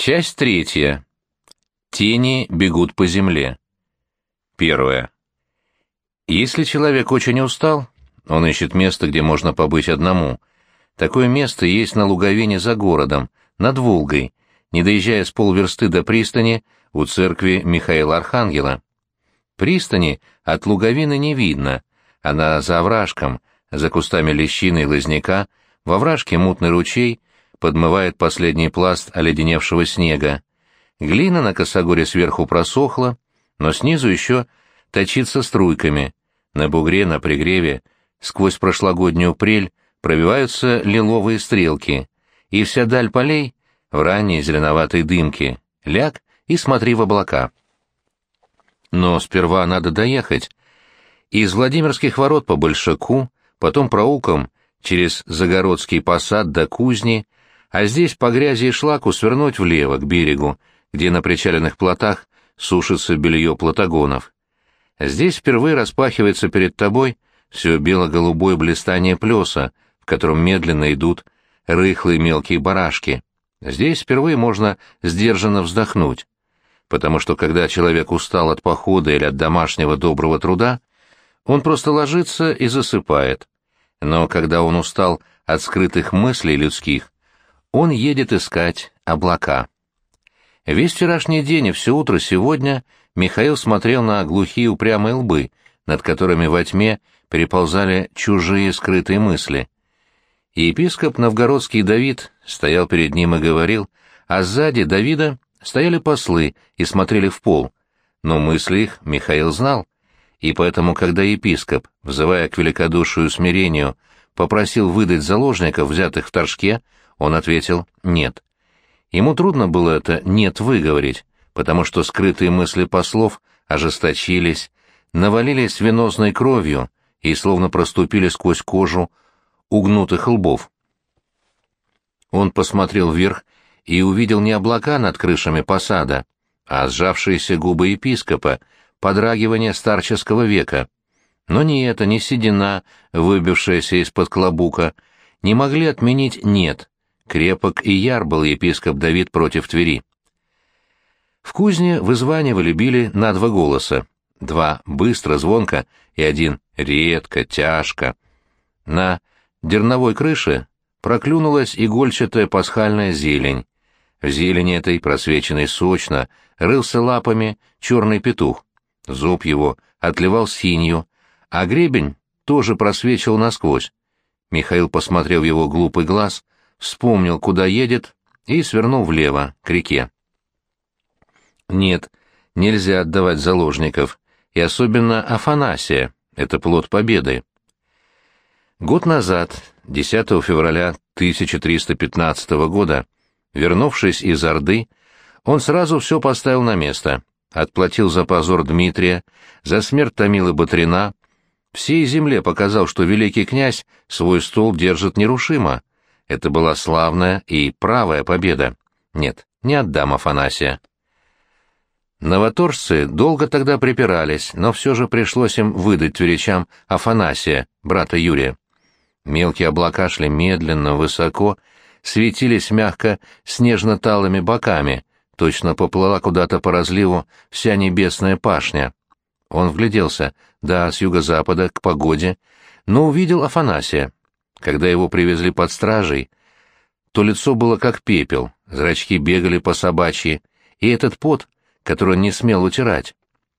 Часть третья. Тени бегут по земле. Первое. Если человек очень устал, он ищет место, где можно побыть одному. Такое место есть на луговине за городом, над Волгой, не доезжая с полверсты до пристани у церкви Михаила Архангела. Пристани от луговины не видно, она за овражком, за кустами лещины и лозняка, во овражке мутный ручей подмывает последний пласт оледеневшего снега. Глина на косогоре сверху просохла, но снизу еще точится струйками. На бугре, на пригреве, сквозь прошлогоднюю прель пробиваются лиловые стрелки, и вся даль полей в ранней зеленоватой дымке. Ляг и смотри в облака. Но сперва надо доехать. Из Владимирских ворот по Большаку, потом проулком через Загородский посад до Кузни, а здесь по грязи и шлаку свернуть влево, к берегу, где на причаленных плотах сушится белье плотогонов. Здесь впервые распахивается перед тобой все бело-голубое блистание плеса, в котором медленно идут рыхлые мелкие барашки. Здесь впервые можно сдержанно вздохнуть, потому что когда человек устал от похода или от домашнего доброго труда, он просто ложится и засыпает. Но когда он устал от скрытых мыслей людских, он едет искать облака. Весь вчерашний день и все утро сегодня Михаил смотрел на глухие упрямые лбы, над которыми во тьме переползали чужие скрытые мысли. И епископ новгородский Давид стоял перед ним и говорил, а сзади Давида стояли послы и смотрели в пол. Но мысли их Михаил знал, и поэтому, когда епископ, взывая к великодушию и смирению, попросил выдать заложников, взятых в Торжке, он ответил «нет». Ему трудно было это «нет» выговорить, потому что скрытые мысли послов ожесточились, навалились венозной кровью и словно проступили сквозь кожу угнутых лбов. Он посмотрел вверх и увидел не облака над крышами посада, а сжавшиеся губы епископа, подрагивание старческого века. Но ни это, ни седина, выбившаяся из-под клобука, не могли отменить «нет». Крепок и яр был епископ Давид против Твери. В кузне вызванивали били на два голоса. Два быстро, звонко, и один редко, тяжко. На дерновой крыше проклюнулась игольчатая пасхальная зелень. В зелени этой, просвеченной сочно, рылся лапами черный петух. Зуб его отливал синью, а гребень тоже просвечивал насквозь. Михаил посмотрел в его глупый глаз, вспомнил, куда едет, и свернул влево, к реке. Нет, нельзя отдавать заложников, и особенно Афанасия, это плод победы. Год назад, 10 февраля 1315 года, вернувшись из Орды, он сразу все поставил на место, отплатил за позор Дмитрия, за смерть Томилы Батрина, всей земле показал, что великий князь свой стол держит нерушимо. Это была славная и правая победа. Нет, не отдам Афанасия. Новоторжцы долго тогда припирались, но все же пришлось им выдать тверичам Афанасия, брата Юрия. Мелкие облака шли медленно, высоко, светились мягко снежно-талыми боками, точно поплыла куда-то по разливу вся небесная пашня. Он вгляделся, да, с юго-запада, к погоде, но увидел Афанасия. Когда его привезли под стражей, то лицо было как пепел, зрачки бегали по собачьи, и этот пот, который он не смел утирать.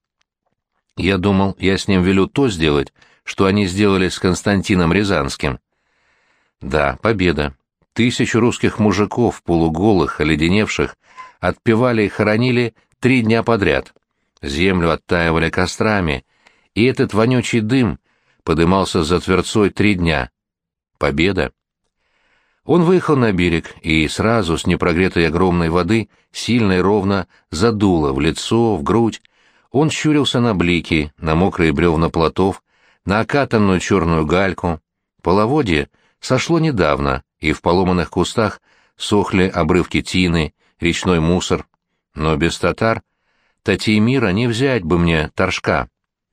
Я думал, я с ним велю то сделать, что они сделали с Константином Рязанским. Да, победа. 1000 русских мужиков, полуголых, оледеневших, отпевали и хоронили 3 дня подряд. Землю оттаивали кострами, и этот вонючий дым подымался за Тверцой 3 дня. Победа. Он выехал на берег, и сразу с непрогретой огромной воды сильно и ровно задуло в лицо, в грудь. Он щурился на блики, на мокрые бревна плотов, на окатанную черную гальку. Половодье сошло недавно, и в поломанных кустах сохли обрывки тины, речной мусор. Но без татар, Татьимира, не взять бы мне Торжка.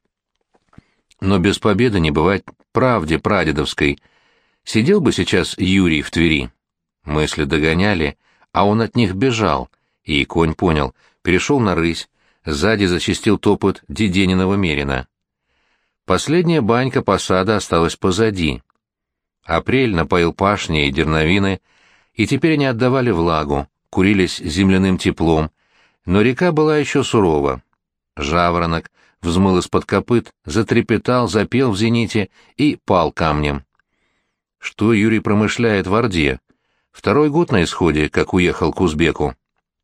Но без победы не бывать правде прадедовской. Сидел бы сейчас Юрий в Твери. Мысли догоняли, а он от них бежал, И конь понял, перешел на рысь, сзади зачастил топот Дедениного мерина. Последняя банька посада осталась позади. Апрель напоил пашни и дерновины, и теперь они отдавали влагу, курились земляным теплом, но река была еще сурова. Жаворонок взмыл из-под копыт, затрепетал, запел в зените и пал камнем. Что Юрий промышляет в Орде? Второй год на исходе, как уехал к узбеку.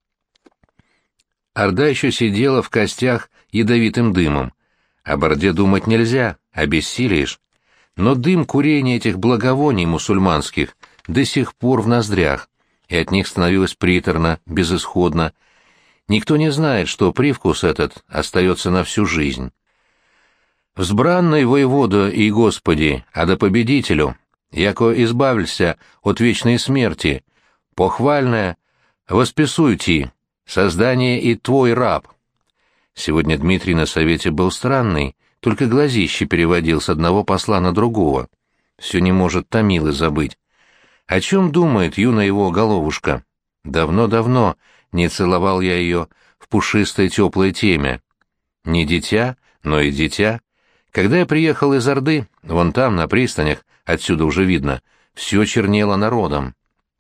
Орда еще сидела в костях ядовитым дымом. Об Орде думать нельзя, обессилеешь. Но дым курения этих благовоний мусульманских до сих пор в ноздрях, и от них становилось приторно, безысходно. Никто не знает, что привкус этот остается на всю жизнь. «Взбранный воевода и Господи, а да победителю, яко избавился от вечной смерти, похвальное восписуй ти, создание и твой раб». Сегодня Дмитрий на совете был странный, только глазище переводил с одного посла на другого. Все не может Томилы забыть. О чем думает юная его головушка? Давно-давно не целовал я ее в пушистой теплой теме. Не дитя, но и дитя. Когда я приехал из Орды, вон там, на пристанях, отсюда уже видно, все чернело народом.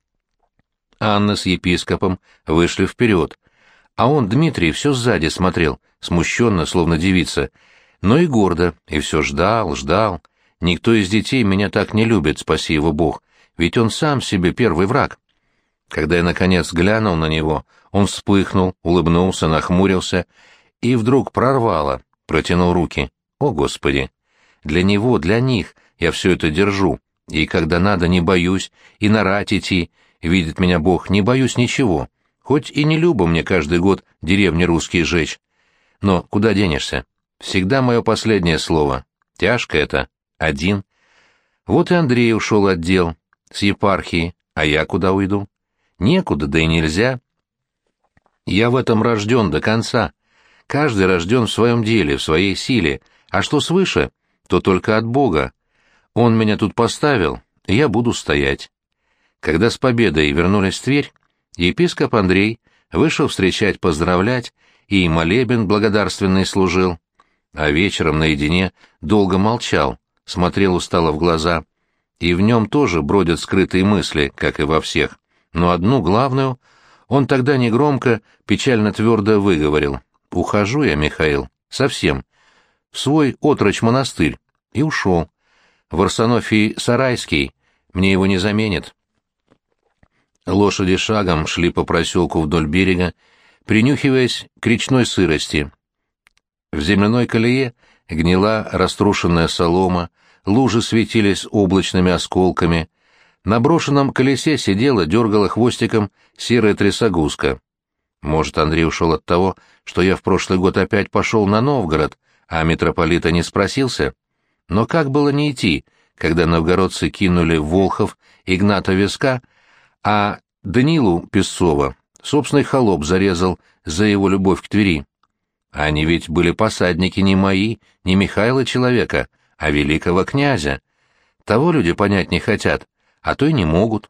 Анна с епископом вышли вперед, а он, Дмитрий, все сзади смотрел, смущенно, словно девица, но и гордо, и все ждал, ждал. Никто из детей меня так не любит, спаси его Бог, ведь он сам себе первый враг. Когда я, наконец, глянул на него, он вспыхнул, улыбнулся, нахмурился, и вдруг прорвало, протянул руки. О, Господи! Для него, для них я все это держу, и когда надо, не боюсь, и на рать идти, видит меня Бог, не боюсь ничего, хоть и не любо мне каждый год деревни русские жечь. Но куда денешься? Всегда мое последнее слово. Тяжко это. Один. Вот и Андрей ушел от дел, с епархии, а я куда уйду? Некуда, да и нельзя. Я в этом рожден до конца. Каждый рожден в своем деле, в своей силе, а что свыше, то только от Бога. Он меня тут поставил, и я буду стоять. Когда с победой вернулись в Тверь, епископ Андрей вышел встречать, поздравлять, и молебен благодарственный служил, а вечером наедине долго молчал, смотрел устало в глаза, и в нем тоже бродят скрытые мысли, как и во всех, но одну главную он тогда негромко, печально твердо выговорил: «Ухожу я, Михаил, совсем, в свой отрочь монастырь», и ушел. В Арсенофий Сарайский мне его не заменит. Лошади шагом шли по проселку вдоль берега, принюхиваясь к речной сырости. В земляной колее гнила раструшенная солома, лужи светились облачными осколками. На брошенном колесе сидела, дергала хвостиком серая трясогузка. Может, Андрей ушел от того, что я в прошлый год опять пошел на Новгород, а митрополита не спросился? Но как было не идти, когда новгородцы кинули в Волхов Игната Веска, а Данилу Песцова собственный холоп зарезал за его любовь к Твери? Они ведь были посадники не мои, не Михаила человека, а великого князя. Того люди понять не хотят, а то и не могут.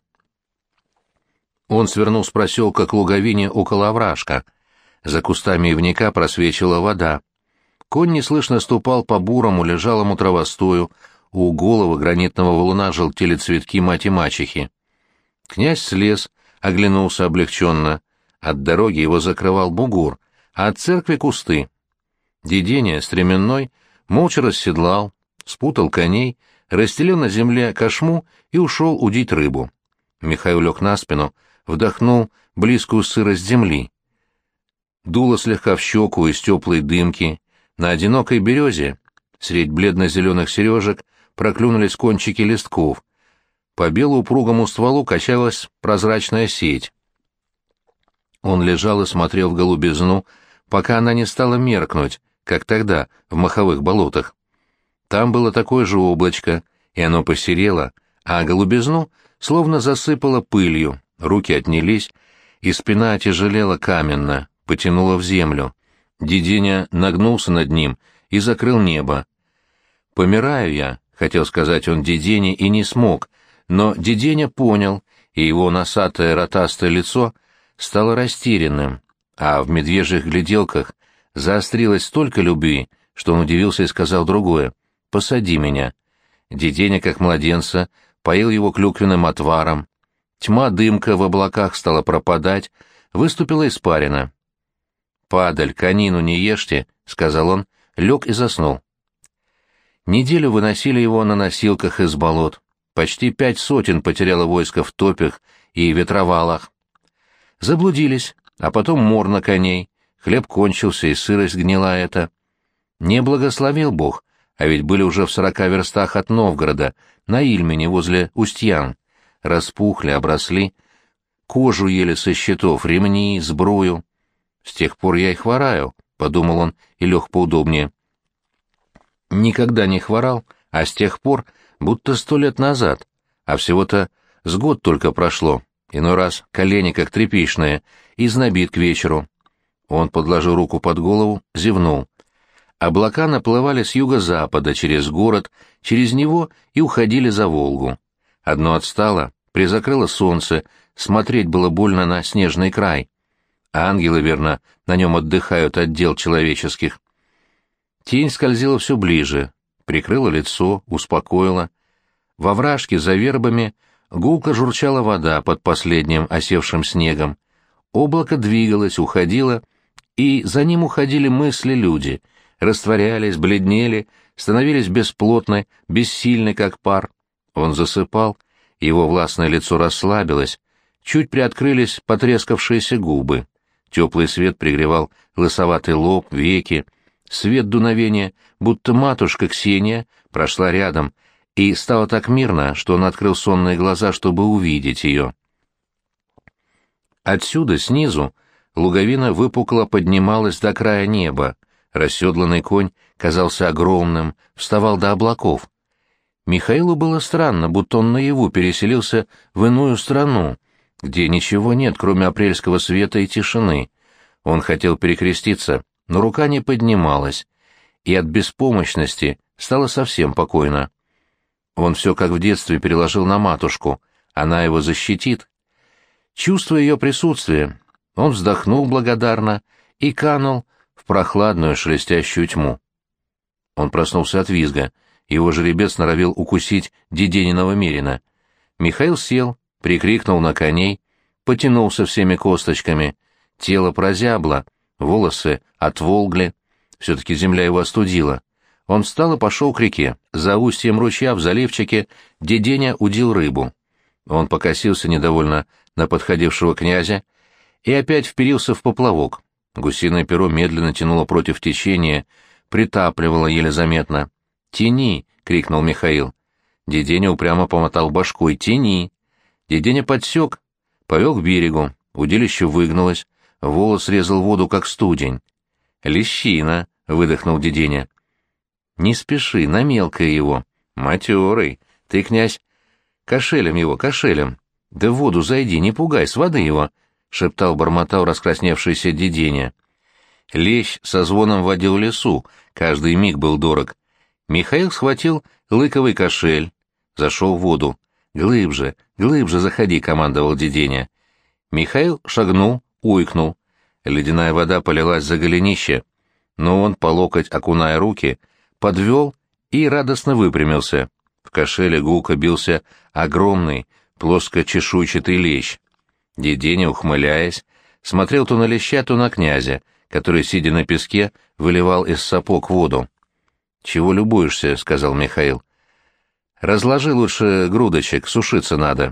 Он свернул с проселка к луговине около овражка. За кустами ивника просвечивала вода. Конь неслышно ступал по бурому, лежалому травостою, у головы гранитного валуна желтели цветки мать-и-мачехи. Князь слез, оглянулся облегченно. От дороги его закрывал бугур, а от церкви кусты. Деденя, стременной, молча расседлал, спутал коней, расстелил на земле кошму и ушел удить рыбу. Михаил лег на спину, вдохнул близкую сырость земли. Дуло слегка в щеку из теплой дымки. На одинокой березе, средь бледно-зеленых сережек, проклюнулись кончики листков. По белу-упругому стволу качалась прозрачная сеть. Он лежал и смотрел в голубизну, пока она не стала меркнуть, как тогда, в моховых болотах. Там было такое же облачко, и оно посерело, а голубизну словно засыпало пылью, руки отнялись, и спина отяжелела каменно, потянула в землю. Деденя нагнулся над ним и закрыл небо. «Помираю я», — хотел сказать он Дедене и не смог, но Деденя понял, и его носатое ротастое лицо стало растерянным, а в медвежьих гляделках заострилось столько любви, что он удивился и сказал другое: «Посади меня». Деденя, как младенца, поил его клюквенным отваром. Тьма-дымка в облаках стала пропадать, выступила испарина. «Падаль, конину не ешьте», — сказал он, лег и заснул. Неделю выносили его на носилках из болот. Почти 5 сотен потеряло войско в топях и ветровалах. Заблудились, а потом мор на коней, хлеб кончился и сырость гнила эта. Не благословил Бог, а ведь были уже в 40 верстах от Новгорода, на Ильмене возле Устьян. Распухли, обросли, кожу ели со щитов, ремни, сбрую. «С тех пор я и хвораю», — подумал он и лег поудобнее. Никогда не хворал, а с тех пор, будто 100 лет назад, а всего-то с год только прошло. Иной раз колени как тряпичные, и знобит к вечеру. Он подложил руку под голову, зевнул. Облака наплывали с юго-запада через город, через него и уходили за Волгу. Одно отстало, призакрыло солнце, смотреть было больно на снежный край. А ангелы, верно, на нем отдыхают от дел человеческих. Тень скользила все ближе, прикрыла лицо, успокоила. Во вражке за вербами гулко журчала вода под последним осевшим снегом. Облако двигалось, уходило, и за ним уходили мысли люди, растворялись, бледнели, становились бесплотны, бессильны, как пар. Он засыпал, его властное лицо расслабилось, чуть приоткрылись потрескавшиеся губы. Теплый свет пригревал лысоватый лоб, веки. Свет дуновения, будто матушка Ксения, прошла рядом, и стало так мирно, что он открыл сонные глаза, чтобы увидеть ее. Отсюда, снизу, луговина выпукло поднималась до края неба. Расседланный конь казался огромным, вставал до облаков. Михаилу было странно, будто он наяву переселился в иную страну, где ничего нет, кроме апрельского света и тишины. Он хотел перекреститься, но рука не поднималась, и от беспомощности стало совсем покойно. Он все как в детстве переложил на матушку, она его защитит. Чувствуя ее присутствие, он вздохнул благодарно и канул в прохладную шелестящую тьму. Он проснулся от визга, его жеребец норовил укусить Дедениного мерина. Михаил сел, прикрикнул на коней, потянулся всеми косточками, тело прозябло, волосы отволгли, все-таки земля его остудила. Он встал и пошел к реке. За устьем ручья в заливчике Деденя удил рыбу. Он покосился недовольно на подходившего князя и опять вперился в поплавок. Гусиное перо медленно тянуло против течения, притапливало еле заметно. «Тяни!» — крикнул Михаил. Деденя упрямо помотал башкой. «Тяни!» Деденя подсек, повел к берегу, удилище выгнулось, волос резал воду, как студень. «Лещина!» — выдохнул Деденя. «Не спеши, на мелкое его. Матерый. Ты, князь, кошелем его, кошелем. Да в воду зайди, не пугай, с воды его!» — шептал, бормотал раскрасневшийся Деденя. Лещ со звоном водил лесу, каждый миг был дорог. Михаил схватил лыковый кошель, зашел в воду. «Глыбже, глыбже заходи», — командовал Деденя. Михаил шагнул, уйкнул. Ледяная вода полилась за голенище, но он, по локоть окуная руки, подвел и радостно выпрямился. В кошеле гулко бился огромный, плоско-чешуйчатый лещ. Деденя, ухмыляясь, смотрел то на леща, то на князя, который, сидя на песке, выливал из сапог воду. «Чего любуешься?» — сказал Михаил. «Разложи лучше грудочек, сушиться надо».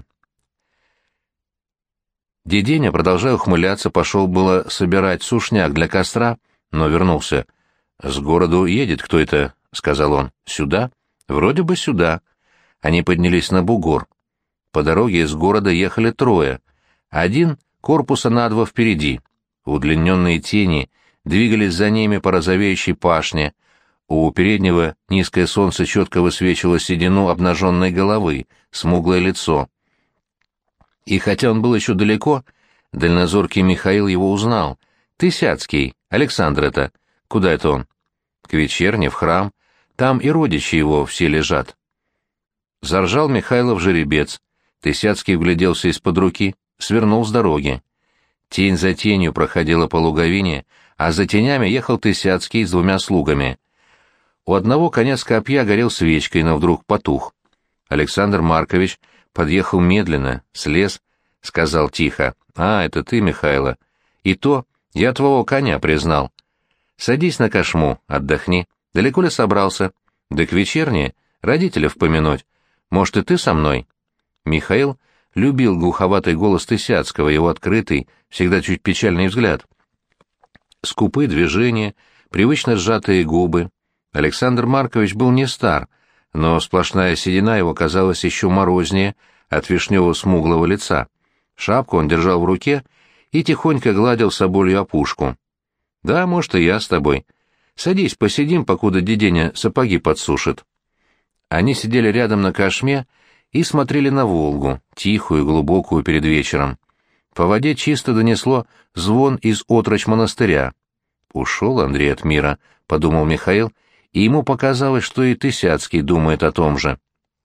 Деденя, продолжая ухмыляться, пошел было собирать сушняк для костра, но вернулся. «С городу едет кто это?» — сказал он. «Сюда?» «Вроде бы сюда». Они поднялись на бугор. По дороге из города ехали 3. Один корпуса на 2 впереди. Удлиненные тени двигались за ними по розовеющей пашне. У переднего низкое солнце четко высвечивало седину обнаженной головы, смуглое лицо. И хотя он был еще далеко, дальнозоркий Михаил его узнал. «Тысяцкий, Александр это. Куда это он?» «К вечерне, в храм. Там и родичи его все лежат». Заржал Михайлов жеребец. Тысяцкий вгляделся из-под руки, свернул с дороги. Тень за тенью проходила по луговине, а за тенями ехал Тысяцкий с двумя слугами. У одного конец копья горел свечкой, но вдруг потух. Александр Маркович подъехал медленно, слез, сказал тихо: «А, это ты, Михайло. И то я твоего коня признал. Садись на кошму, отдохни. Далеко ли собрался? Да к вечерне, родителей помянуть. Может, и ты со мной?» Михаил любил глуховатый голос Тысяцкого, его открытый, всегда чуть печальный взгляд. Скупые движения, привычно сжатые губы. Александр Маркович был не стар, но сплошная седина его казалась еще морознее от вишнево-смуглого лица. Шапку он держал в руке и тихонько гладил соболью опушку. «Да, может, и я с тобой. Садись, посидим, покуда деденя сапоги подсушит». Они сидели рядом на кошме и смотрели на Волгу, тихую и глубокую перед вечером. По воде чисто донесло звон из отрочь монастыря. «Ушел Андрей от мира», — подумал Михаил, и ему показалось, что и Тысяцкий думает о том же.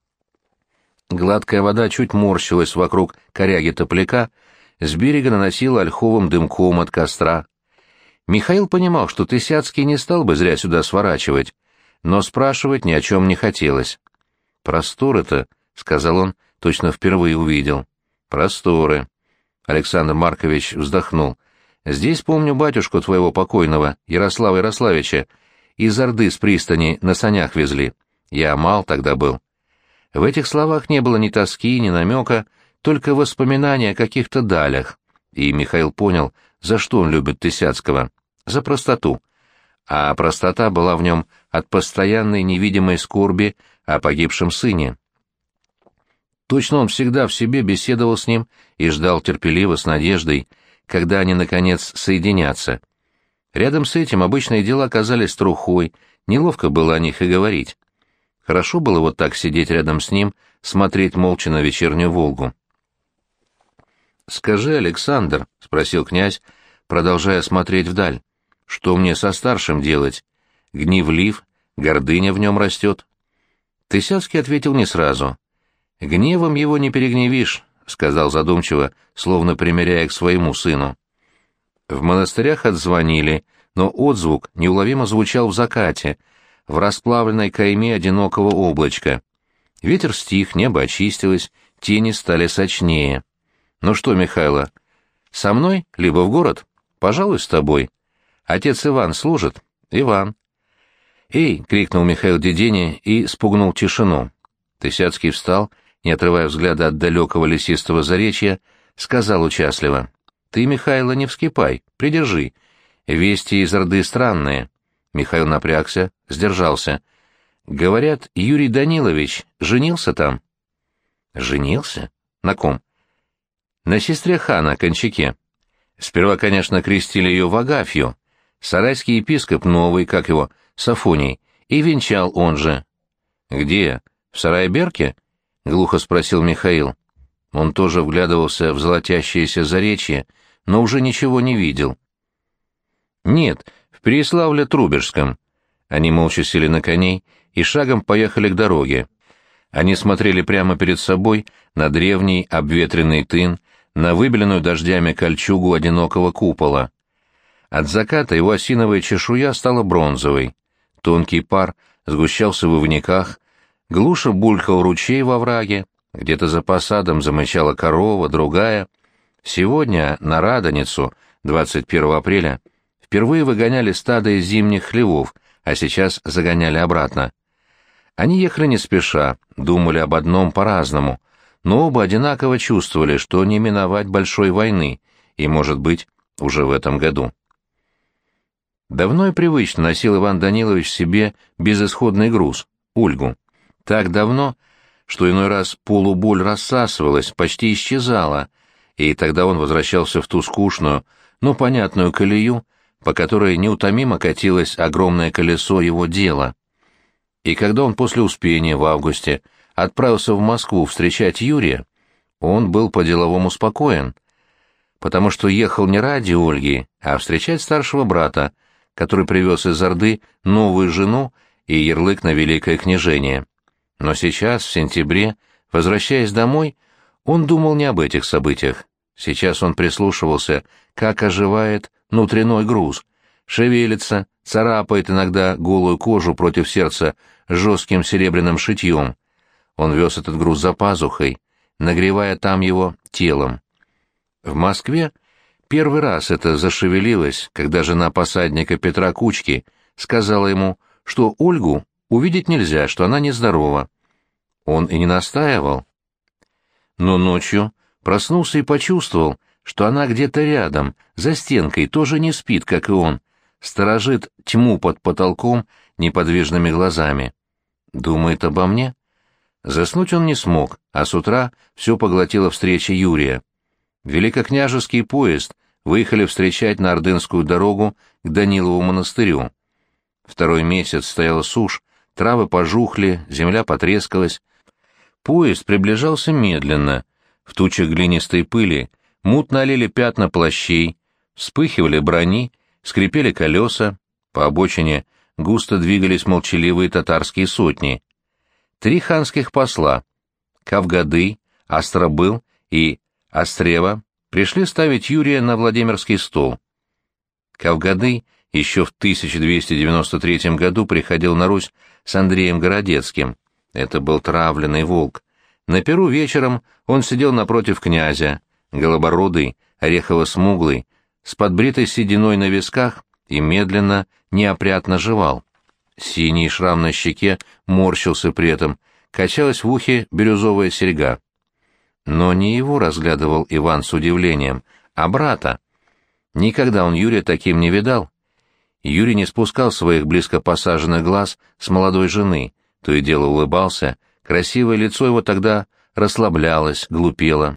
Гладкая вода чуть морщилась вокруг коряги топляка, с берега наносила ольховым дымком от костра. Михаил понимал, что Тысяцкий не стал бы зря сюда сворачивать, но спрашивать ни о чем не хотелось. «Просторы-то», — сказал он, точно впервые увидел. «Просторы». Александр Маркович вздохнул. «Здесь помню батюшку твоего покойного, Ярослава Ярославича, из Орды с пристани на санях везли. Я мал тогда был». В этих словах не было ни тоски, ни намека, только воспоминания о каких-то далях. И Михаил понял, за что он любит Тысяцкого. За простоту. А простота была в нем от постоянной невидимой скорби о погибшем сыне. Точно он всегда в себе беседовал с ним и ждал терпеливо, с надеждой, когда они, наконец, соединятся. Рядом с этим обычные дела казались трухой, неловко было о них и говорить. Хорошо было вот так сидеть рядом с ним, смотреть молча на вечернюю Волгу. «Скажи, Александр», — спросил князь, продолжая смотреть вдаль, — «что мне со старшим делать? Гневлив, гордыня в нем растет». Тысяцкий ответил не сразу. «Гневом его не перегневишь», — сказал задумчиво, словно примеряя к своему сыну. В монастырях отзвонили, но отзвук неуловимо звучал в закате, в расплавленной кайме одинокого облачка. Ветер стих, небо очистилось, тени стали сочнее. «Ну что, Михайло, со мной, либо в город? Пожалуй, с тобой. Отец Иван служит?» «Иван». «Эй!» — крикнул Михаил Дедене и спугнул тишину. Тысяцкий встал, не отрывая взгляда от далекого лесистого заречья, сказал участливо: «Ты, Михайло, не вскипай, придержи. Вести из Орды странные». Михаил напрягся, сдержался. «Говорят, Юрий Данилович женился там». «Женился? На ком?» «На сестре хана, Кончаке. Сперва, конечно, крестили ее в Агафью. Сарайский епископ новый, как его, Сафоний, и венчал он же». «Где? В Сарайберке?» — глухо спросил Михаил. Он тоже вглядывался в золотящееся заречье, но уже ничего не видел. «Нет, в Переяславле-Трубежском». Они молча сели на коней и шагом поехали к дороге. Они смотрели прямо перед собой на древний обветренный тын, на выбеленную дождями кольчугу одинокого купола. От заката его осиновая чешуя стала бронзовой. Тонкий пар сгущался в ивняках, глуше булькал ручей во враге, где-то за посадом замычала корова, другая. Сегодня на Радоницу, 21 апреля, впервые выгоняли стадо из зимних хлевов, а сейчас загоняли обратно. Они ехали не спеша, думали об одном по-разному, но оба одинаково чувствовали, что не миновать большой войны, и, может быть, уже в этом году. Давно и привычно носил Иван Данилович в себе безысходный груз — Ольгу. Так давно, что иной раз полуболь рассасывалась, почти исчезала, и тогда он возвращался в ту скучную, но понятную колею, по которой неутомимо катилось огромное колесо его дела. И когда он после Успения в августе отправился в Москву встречать Юрия, он был по-деловому спокоен, потому что ехал не ради Ольги, а встречать старшего брата, который привез из Орды новую жену и ярлык на великое княжение. Но сейчас, в сентябре, возвращаясь домой, он думал не об этих событиях. Сейчас он прислушивался, как оживает внутренний груз. Шевелится, царапает иногда голую кожу против сердца жестким серебряным шитьем. Он вез этот груз за пазухой, нагревая там его телом. В Москве первый раз это зашевелилось, когда жена посадника Петра Кучки сказала ему, что Ольгу увидеть нельзя, что она нездорова. Он и не настаивал. Но ночью проснулся и почувствовал, что она где-то рядом, за стенкой, тоже не спит, как и он, сторожит тьму под потолком неподвижными глазами. Думает обо мне? Заснуть он не смог, а с утра все поглотила встреча Юрия. Великокняжеский поезд выехали встречать на Ордынскую дорогу к Данилову монастырю. Второй месяц стояла сушь, травы пожухли, земля потрескалась. Поезд приближался медленно. В тучах глинистой пыли мутно олели пятна плащей, вспыхивали брони, скрипели колеса, по обочине густо двигались молчаливые татарские сотни. 3 ханских посла — Кавгады, Остробыл и Острева — пришли ставить Юрия на Владимирский стол. Кавгады еще в 1293 году приходил на Русь с Андреем Городецким. Это был травленный волк. На пиру вечером он сидел напротив князя, голобородый, орехово-смуглый, с подбритой сединой на висках и медленно, неопрятно жевал. Синий шрам на щеке морщился при этом, качалась в ухе бирюзовая серьга. Но не его разглядывал Иван с удивлением, а брата. Никогда он Юрия таким не видал. Юрий не спускал своих близко посаженных глаз с молодой жены, то и дело улыбался, красивое лицо его тогда расслаблялось, глупело.